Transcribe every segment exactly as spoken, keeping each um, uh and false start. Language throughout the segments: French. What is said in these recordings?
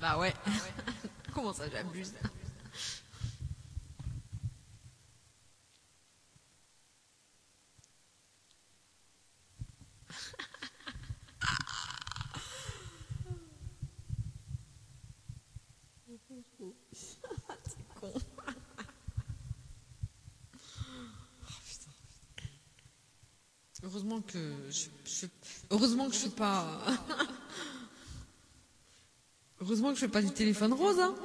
Bah ouais. Comment ça, j'abuse? C'est con. Heureusement que je, je- heureusement que je fais pas, heureusement que je fais pas du téléphone rose, hein.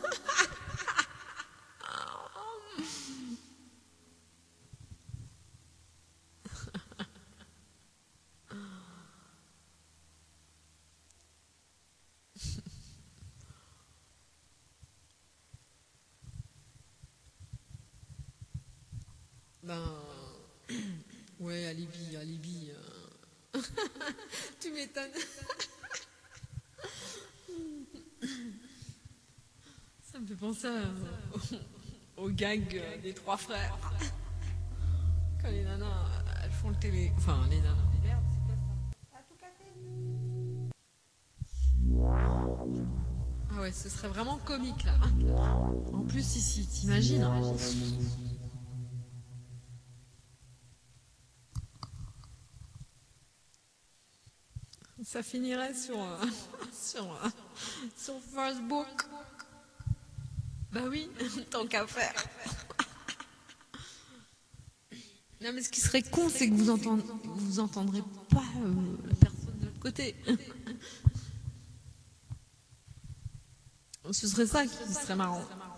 Ben, ouais, alibi, alibi. euh. Tu m'étonnes. Ça me fait penser à- au gag euh, des trois frères. Quand les nanas, euh, elles font le télé. Enfin, les nanas. Merde, c'est quoi ça? À tout casser. Ah ouais, ce serait vraiment comique là. En plus, ici, t'imagines, hein. Ça finirait sur, euh, sur, euh, sur Facebook. Bah oui, tant qu'à faire. Non, mais ce qui serait con, c'est que vous entendrez, vous entendrez pas euh, la personne de l'autre côté. Ce serait ça qui serait marrant.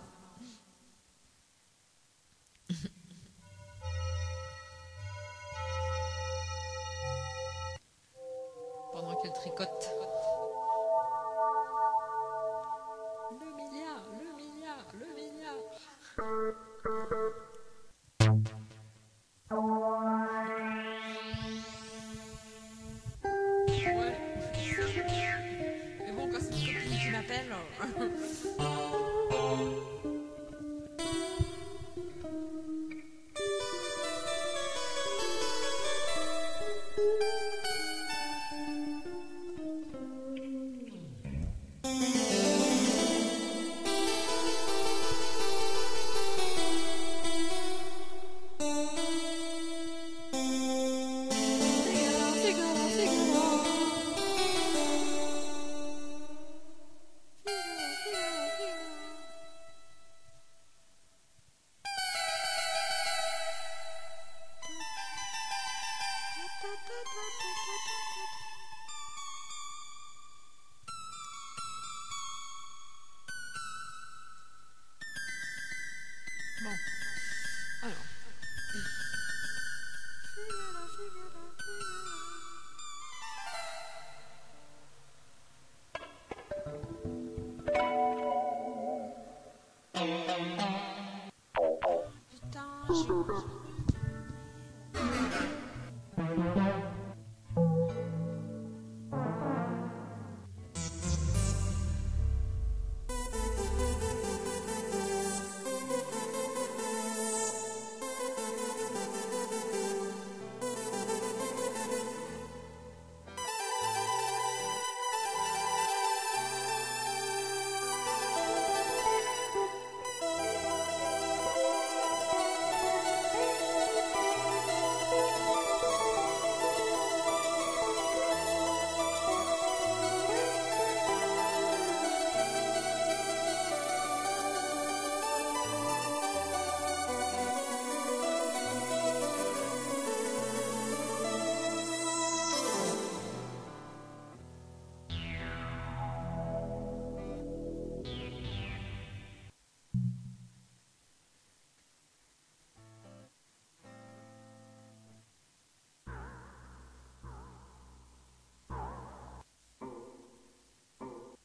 Pendant qu'elle tricote. Le milliard, le milliard, le milliard. Ouais. Mais bon, quand c'est une copine qui m'appelle. Bon, alors. Putain, je...